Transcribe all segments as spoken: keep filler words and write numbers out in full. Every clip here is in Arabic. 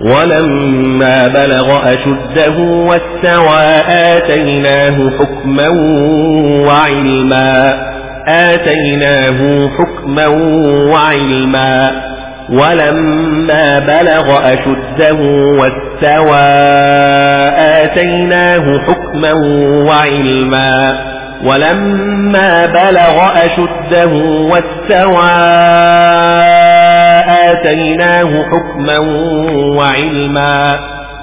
ولما بلغ أشده واستوى آتيناه حكما وعلما آتيناه حكما وعلما ولما بلغ أشده واستوى آتيناه حكما وعلما ولما بلغ أشده واستوى آتيناه حكما وعلما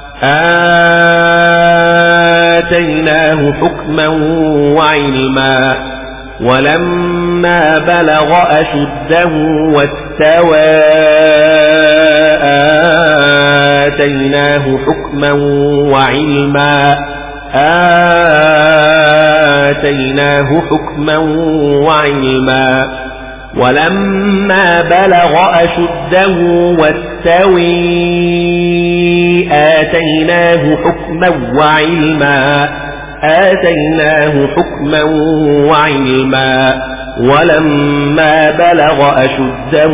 آتيناه حكما وعلما ولما بلغ أشده واستوى آتيناه حكما وعلما آتيناه حكما وعلما ولما بلغ أشده واستوى آتيناه حكما وعلما آتيناه حكما وعلما ولما بلغ أشده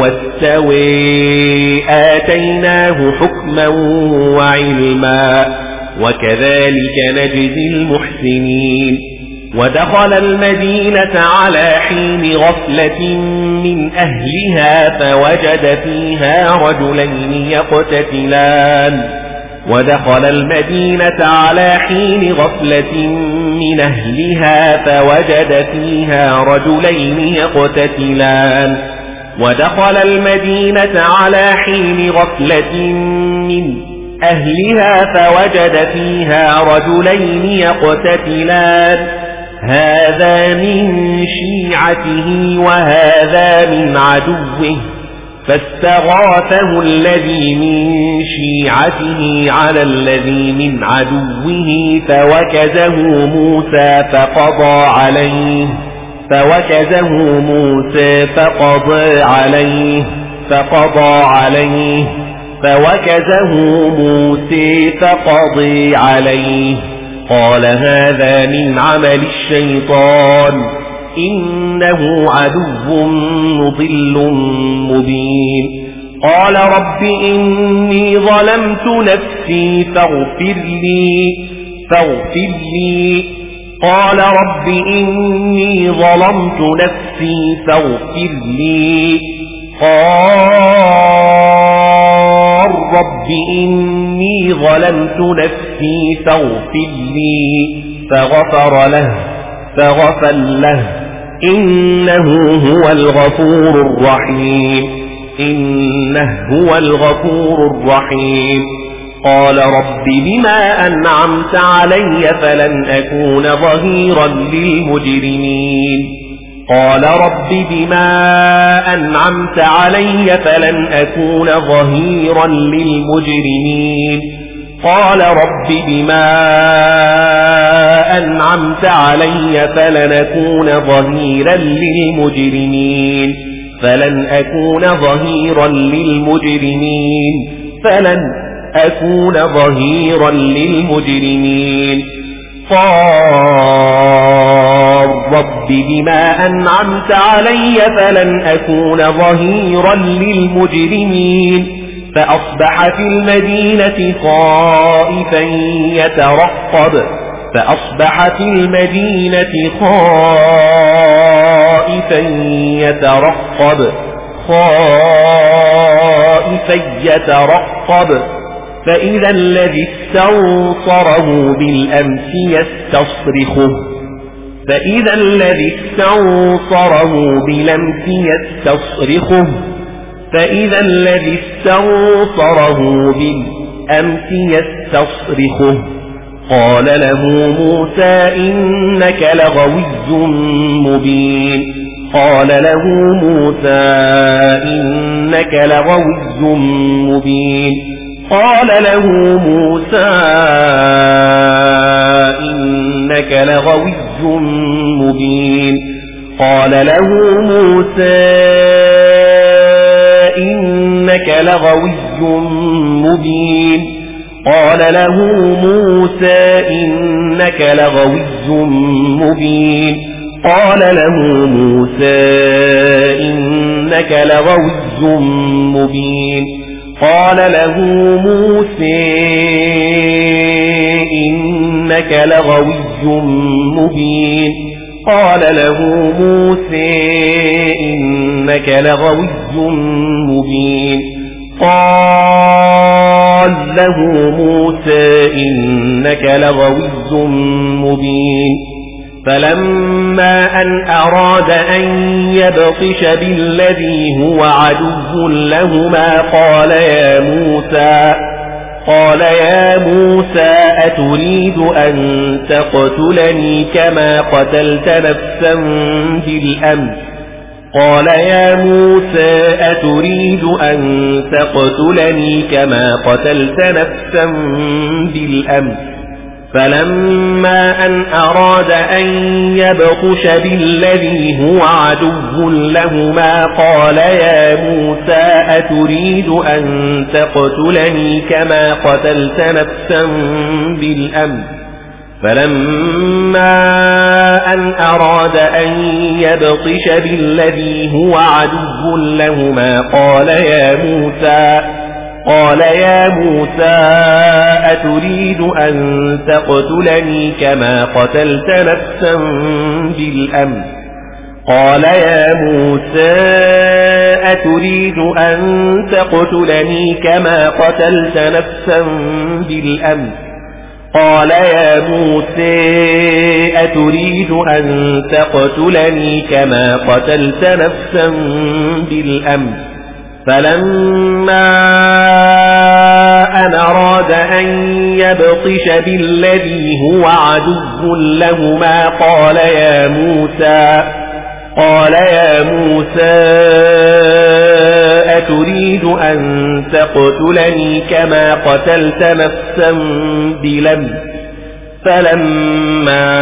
واستوى آتيناه حكما وعلما وكذلك نجزي المحسنين. ودخل المدينة على حين غفلة من أهلها فوجد فيها رجلين يقتتلان ودخل المدينة على حين غفلة من أهلها فوجد فيها رجلين يقتتلان ودخل المدينة على حين غفلة من أهلها فوجد فيها رجلين يقتتلان هذا من شيعته وهذا من عدوه فاستغاثه الذي من شيعته على الذي من عدوه فوكزه موسى فقضى عليه فوكزه موسى فقضى عليه فقضى عليه فوكزه موسى فقضى عليه قال هذا من عمل الشيطان إنه عدو مضل مبين. قال رب إني ظلمت نفسي فاغفر لي فاغفر لي قال رب إني ظلمت نفسي فاغفر لي قال رب إني ظلمت نفسي فاغفر لي فغفر له فغفر له إنه هو الغفور الرحيم إنه هو الغفور الرحيم. قال رب بما أنعمت علي فلن أكون ظهيرا للمجرمين قال رب بما أنعمت علي فلن أكون ظهيرا للمجرمين قال رب بما أنعمت علي فلن أكون ظهيرا للمجرمين فلن أكون ظهيرا للمجرمين فلن أكون ظهيرا للمجرمين قال رب بما أنعمت علي فلن أكون ظهيرا للمجرمين فأصبح في المدينة خائفا يترقب فأصبح في المدينة خائفا يترقب خائفا يترقب فإذا الذي استنصره بالأمس يستصرخه فإذا الذي استنصره بالأمس يستصرخه فإذا الذي استنصره بالأمس يستصرخه قال له موسى إنك لغوي مبين قال له موسى إنك لغوي مبين قال له موسى إنك لغوي مبين قال له موسى إنك لغوي مبين قال له موسى إنك لغوي مبين قال له موسى إنك لغوي مبين قال له موسى إنك لغوي مبين قال له موسى إنك لغوي مبين قال له موسى إنك لغوي مبين فلما أن أراد أن يبطش بالذي هو عدو لهما قال يا موسى قال يا موسى أتريد أن تقتلني كما قتلت نفسا بالأمس قال يا موسى أتريد أن تقتلني كما قتلت نفسا بالأمس فلما أن أراد أن يبطش بالذي هو عدو لهما قال يا موسى أتريد أن تقتلني كما قتلت نفسا بالأمس فلما أن أراد أن يبطش بالذي هو عدو لهما قال يا موسى قال يا موسى أتريد أن تقتلني كما قتلت نفسا بالأمس قال يا موسى أتريد أن تقتلني كما قتلت نفسا بالأمس قال يا موسى أتريد أن تقتلني كما قتلت نفسا بالأمس فلما أن أراد أن يبطش بالذي هو عدو لهما قال يا موسى قال يا موسى أتريد أن تقتلني كما قتلت نفسا بالأمس فلما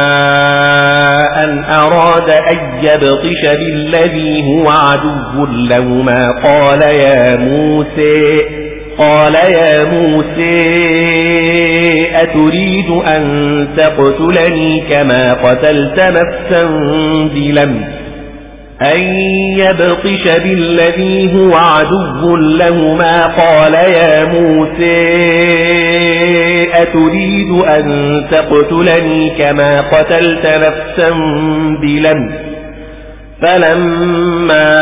أن أراد أن يبطش بالذي هو عدو لهما قال يا موسى قال يا موسى أتريد أن تقتلني كما قتلت نفسا بالأمس أن يبطش بالذي هو عدو لهما قال يا موسى أتريد أن تقتلني كما قتلت نفسا بالأمس فلما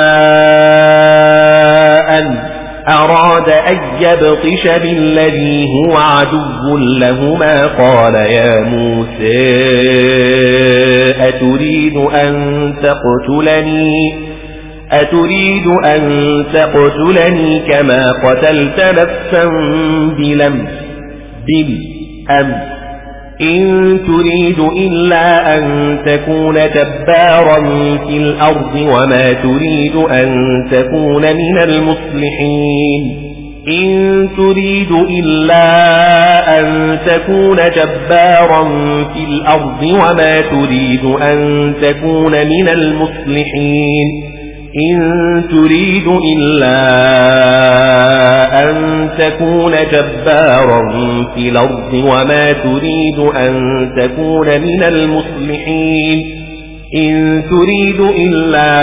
أن أراد أن يبطش بالذي هو عدو لهما قال يا موسى أتريد أن تقتلني أتريد أن تقتلني كما قتلت نفسا بالأمس بالأمس إن تريد إلا أن تكون جبارا في الأرض وما تريد أن تكون من المصلحين إن تريد إلا أن تكون جبارا في الأرض وما تريد أن تكون من المصلحين إن تريد إلا أن تكون جبارا في الأرض وما تريد أن تكون من المصلحين إن تريد إلا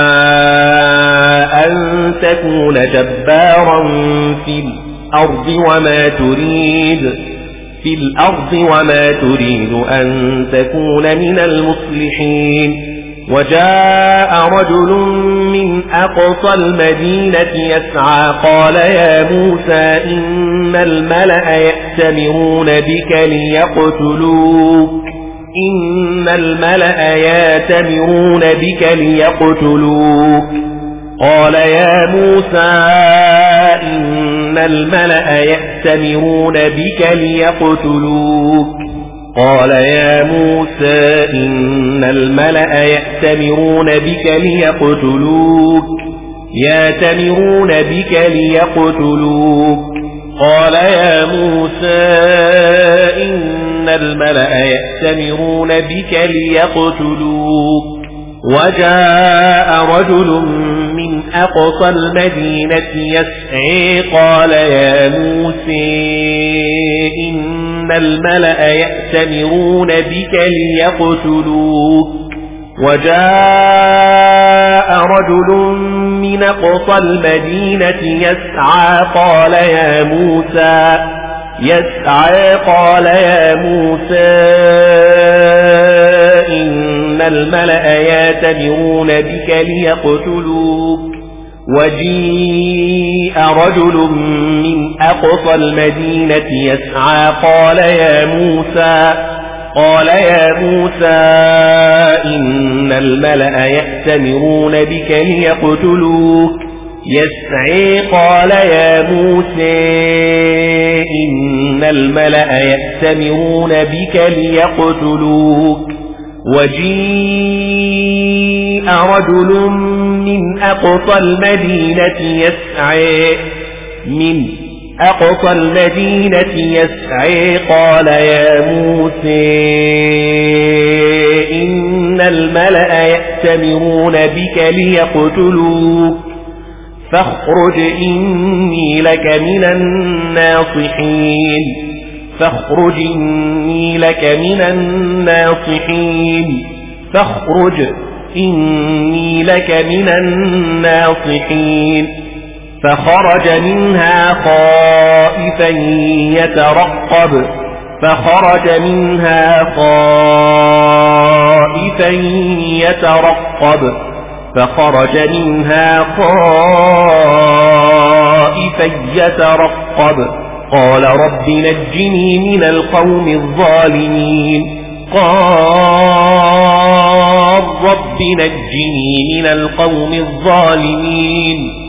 أن تكون جبارا في الأرض وما تريد في الأرض وما تريد أن تكون من المصلحين وجاء رجل من أقصى المدينة يسعى قال يا موسى إن الملأ يأتمرون بك ليقتلوك إن الملأ يأتمرون بك ليقتلوك قال يا موسى إن الملأ يأتمرون بك ليقتلوك قال يا موسى إن الملأ يأتمرون بك ليقتلوك يأتمرون بك ليقتلوك قال يا موسى إن الملأ يأتمرون بك ليقتلوك وجاء رجل من أقصى المدينة يسعى قال يا موسى إن الملأ يأتمرون بك ليقتلوك وجاء رجل من أقصى المدينة يسعى قال يا موسى يسعى قال يا موسى إن الملأ يأتمرون بك ليقتلوك وجيء رجل من أقصى المدينة يسعى قال يا موسى قال يا موسى إن الملأ يأتمرون بك ليقتلوك يسعي قال يا موسى إن الملأ يأتمرون بك ليقتلوك وجيء رجل من أقصى المدينة يسعى من أقصى المدينة يسعى قال يا موسى إن الملأ يأتمرون بك ليقتلوك فاخرج إني لك من الناصحين فاخرج إني لك من الناصحين فاخرج إني لك من الناصحين فخرج منها خائفا يترقب فخرج منها خائفا يترقب فخرج منها خائفا يترقب قال رب نجني من القوم الظالمين قال رب نجني من القوم الظالمين